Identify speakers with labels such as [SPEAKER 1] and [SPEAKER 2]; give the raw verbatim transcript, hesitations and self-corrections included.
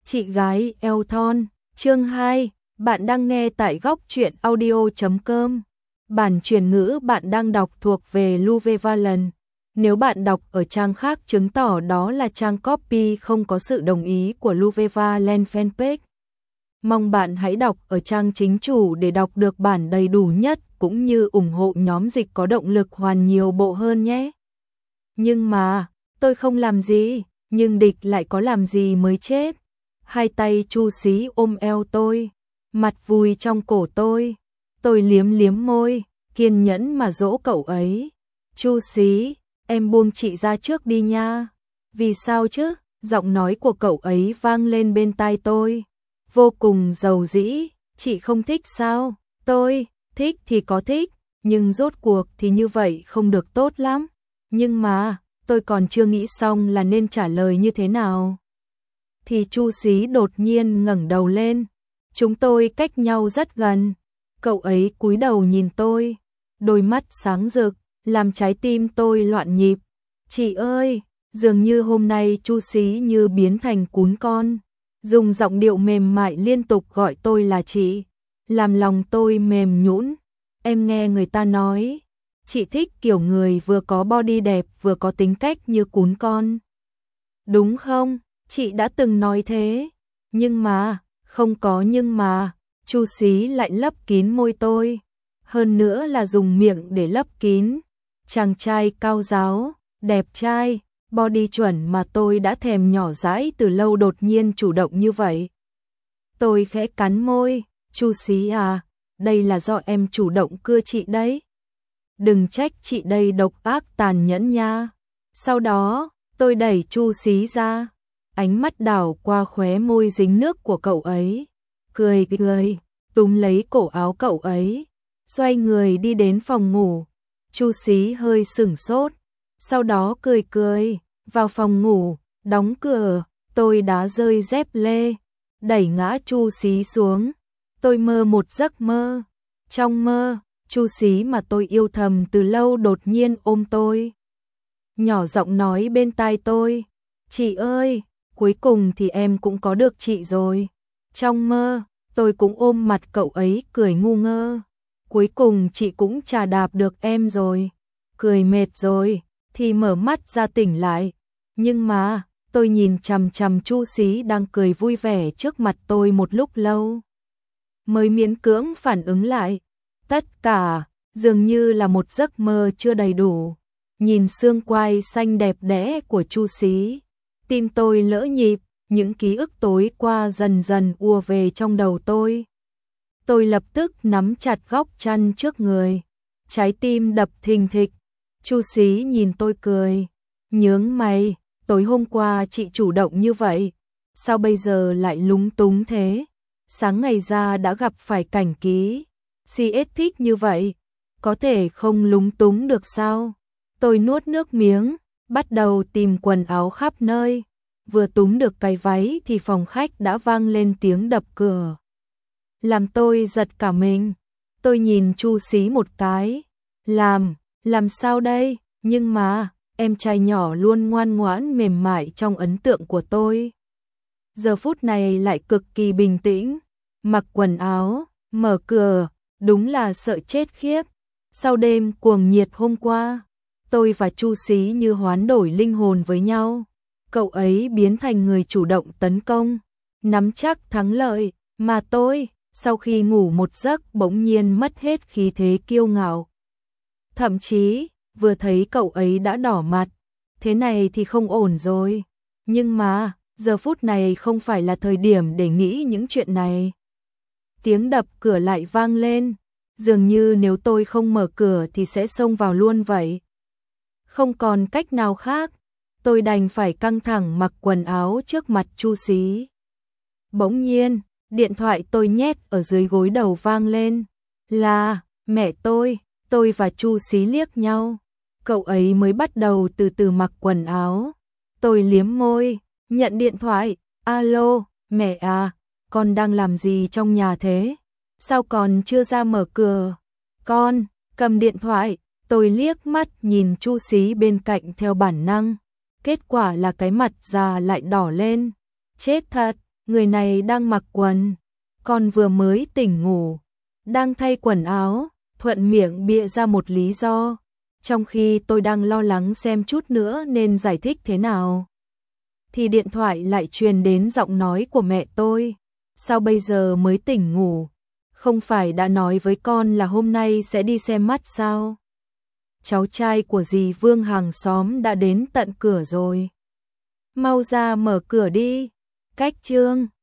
[SPEAKER 1] Chị gái eo thon, chương hai, bạn đang nghe tại góc truyện audio chấm com. Bản truyền ngữ bạn đang đọc thuộc về Luvevalan. Nếu bạn đọc ở trang khác chứng tỏ đó là trang copy không có sự đồng ý của Luvevalan fanpage. Mong bạn hãy đọc ở trang chính chủ để đọc được bản đầy đủ nhất cũng như ủng hộ nhóm dịch có động lực hoàn nhiều bộ hơn nhé. Nhưng mà, tôi không làm gì, nhưng địch lại có làm gì mới chết. Hai tay Chu Xí ôm eo tôi, mặt vùi trong cổ tôi. Tôi liếm liếm môi, kiên nhẫn mà dỗ cậu ấy. Chu Xí, em buông chị ra trước đi nha. Vì sao chứ? Giọng nói của cậu ấy vang lên bên tai tôi. Vô cùng dầu dĩ, chị không thích sao? Tôi, thích thì có thích, nhưng rốt cuộc thì như vậy không được tốt lắm. Nhưng mà, tôi còn chưa nghĩ xong là nên trả lời như thế nào. Thì Chu Xí đột nhiên ngẩng đầu lên. Chúng tôi cách nhau rất gần. Cậu ấy cúi đầu nhìn tôi, đôi mắt sáng rực, làm trái tim tôi loạn nhịp. Chị ơi, dường như hôm nay Chu Xí như biến thành cún con, dùng giọng điệu mềm mại liên tục gọi tôi là chị, làm lòng tôi mềm nhũn. Em nghe người ta nói, chị thích kiểu người vừa có body đẹp vừa có tính cách như cún con. Đúng không? Chị đã từng nói thế. Nhưng mà, không có nhưng mà, Chu Xí lại lấp kín môi tôi. Hơn nữa là dùng miệng để lấp kín. Chàng trai cao ráo, đẹp trai, body chuẩn mà tôi đã thèm nhỏ dãi từ lâu đột nhiên chủ động như vậy. Tôi khẽ cắn môi, Chu Xí à, đây là do em chủ động cưa chị đấy. Đừng trách chị đây độc ác tàn nhẫn nha. Sau đó, tôi đẩy Chu Xí ra. Ánh mắt đảo qua khóe môi dính nước của cậu ấy. Cười cười, túm lấy cổ áo cậu ấy. Xoay người đi đến phòng ngủ. Chu Xí hơi sửng sốt. Sau đó cười cười, vào phòng ngủ, đóng cửa. Tôi đá rơi dép lê, đẩy ngã Chu Xí xuống. Tôi mơ một giấc mơ. Trong mơ, Chu Xí mà tôi yêu thầm từ lâu đột nhiên ôm tôi. Nhỏ giọng nói bên tai tôi. Chị ơi, cuối cùng thì em cũng có được chị rồi. Trong mơ, tôi cũng ôm mặt cậu ấy cười ngu ngơ. Cuối cùng chị cũng chà đạp được em rồi. Cười mệt rồi, thì mở mắt ra tỉnh lại. Nhưng mà, tôi nhìn chằm chằm Chu Xí đang cười vui vẻ trước mặt tôi một lúc lâu. Mới miễn cưỡng phản ứng lại. Tất cả, dường như là một giấc mơ chưa đầy đủ. Nhìn xương quai xanh đẹp đẽ của Chu Xí, tim tôi lỡ nhịp, những ký ức tối qua dần dần ùa về trong đầu tôi. Tôi lập tức nắm chặt góc chăn trước người, trái tim đập thình thịch. Chu Xí nhìn tôi cười, nhướng mày, tối hôm qua chị chủ động như vậy, sao bây giờ lại lúng túng thế? Sáng ngày ra đã gặp phải cảnh ký, xê ét thích như vậy, có thể không lúng túng được sao? Tôi nuốt nước miếng, bắt đầu tìm quần áo khắp nơi. Vừa túm được cái váy thì phòng khách đã vang lên tiếng đập cửa. Làm tôi giật cả mình. Tôi nhìn Chu Xí một cái. Làm, làm sao đây? Nhưng mà, em trai nhỏ luôn ngoan ngoãn mềm mại trong ấn tượng của tôi. Giờ phút này lại cực kỳ bình tĩnh. Mặc quần áo, mở cửa, đúng là sợ chết khiếp. Sau đêm cuồng nhiệt hôm qua, tôi và Chu Xí như hoán đổi linh hồn với nhau. Cậu ấy biến thành người chủ động tấn công, nắm chắc thắng lợi, mà tôi, sau khi ngủ một giấc bỗng nhiên mất hết khí thế kiêu ngạo. Thậm chí, vừa thấy cậu ấy đã đỏ mặt, thế này thì không ổn rồi. Nhưng mà, giờ phút này không phải là thời điểm để nghĩ những chuyện này. Tiếng đập cửa lại vang lên, dường như nếu tôi không mở cửa thì sẽ xông vào luôn vậy. Không còn cách nào khác, tôi đành phải căng thẳng mặc quần áo trước mặt Chu Xí. Bỗng nhiên, điện thoại tôi nhét ở dưới gối đầu vang lên. Là, mẹ tôi, tôi và Chu Xí liếc nhau. Cậu ấy mới bắt đầu từ từ mặc quần áo. Tôi liếm môi, nhận điện thoại. Alo, mẹ à, con đang làm gì trong nhà thế? Sao còn chưa ra mở cửa? Con, cầm điện thoại. Tôi liếc mắt nhìn Chu Xí bên cạnh theo bản năng. Kết quả là cái mặt già lại đỏ lên. Chết thật, người này đang mặc quần, con vừa mới tỉnh ngủ, đang thay quần áo, thuận miệng bịa ra một lý do, trong khi tôi đang lo lắng xem chút nữa nên giải thích thế nào. Thì điện thoại lại truyền đến giọng nói của mẹ tôi, sao bây giờ mới tỉnh ngủ, không phải đã nói với con là hôm nay sẽ đi xem mắt sao? Cháu trai của dì Vương hàng xóm đã đến tận cửa rồi. Mau ra mở cửa đi. Cách Trương